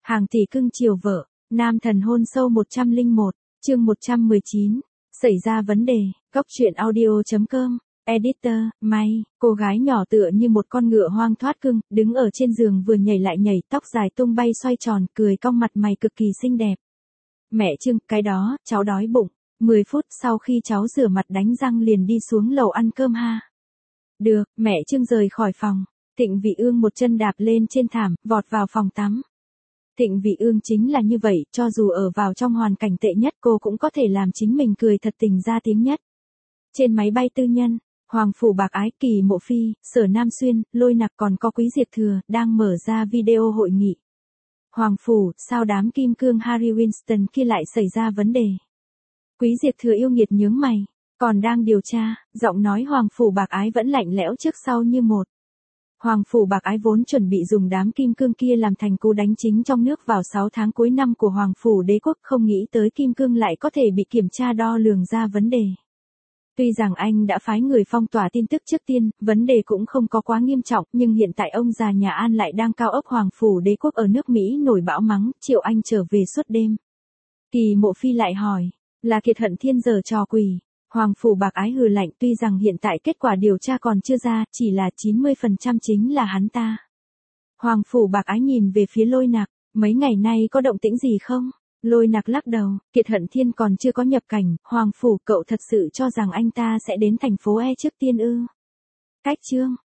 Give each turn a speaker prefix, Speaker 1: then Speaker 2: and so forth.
Speaker 1: Hàng tỷ cưng chiều vợ, nam thần hôn sâu 101, chương 119, xảy ra vấn đề, góc truyện audio.com, editor, May, cô gái nhỏ tựa như một con ngựa hoang thoát cưng, đứng ở trên giường vừa nhảy lại nhảy, tóc dài tung bay xoay tròn, cười cong mặt mày cực kỳ xinh đẹp. Mẹ Trương, cái đó, cháu đói bụng, 10 phút sau khi cháu rửa mặt đánh răng liền đi xuống lầu ăn cơm ha. Được, mẹ Trương rời khỏi phòng, Thịnh Vị Ương một chân đạp lên trên thảm, vọt vào phòng tắm. Thịnh Vị Ương chính là như vậy, cho dù ở vào trong hoàn cảnh tệ nhất cô cũng có thể làm chính mình cười thật tình ra tiếng nhất. Trên máy bay tư nhân, Hoàng Phủ Bạc Ái, Kỳ Mộ Phi, Sở Nam Xuyên, Lôi Nặc còn có Quý Diệp Thừa, đang mở ra video hội nghị. Hoàng Phủ, sao đám kim cương Harry Winston kia lại xảy ra vấn đề? Quý Diệp Thừa yêu nghiệt nhướng mày, còn đang điều tra, giọng nói Hoàng Phủ Bạc Ái vẫn lạnh lẽo trước sau như một. Hoàng Phủ Bạc Ái vốn chuẩn bị dùng đám kim cương kia làm thành cú đánh chính trong nước vào 6 tháng cuối năm của Hoàng Phủ Đế Quốc, không nghĩ tới kim cương lại có thể bị kiểm tra đo lường ra vấn đề. Tuy rằng anh đã phái người phong tỏa tin tức trước tiên, vấn đề cũng không có quá nghiêm trọng, nhưng hiện tại ông già nhà An lại đang cao ốc Hoàng Phủ Đế Quốc ở nước Mỹ nổi bão mắng, triệu anh trở về suốt đêm. Kỳ Mộ Phi lại hỏi, là Kiệt Hận Thiên giở trò quỷ. Hoàng Phủ Bạc Ái hừ lạnh, tuy rằng hiện tại kết quả điều tra còn chưa ra, chỉ là 90% chính là hắn ta. Hoàng Phủ Bạc Ái nhìn về phía Lôi Nặc, mấy ngày nay có động tĩnh gì không? Lôi Nặc lắc đầu, Kiệt Hận Thiên còn chưa có nhập cảnh, Hoàng Phủ, cậu thật sự cho rằng anh ta sẽ đến thành phố E trước tiên ư? Cách Trương,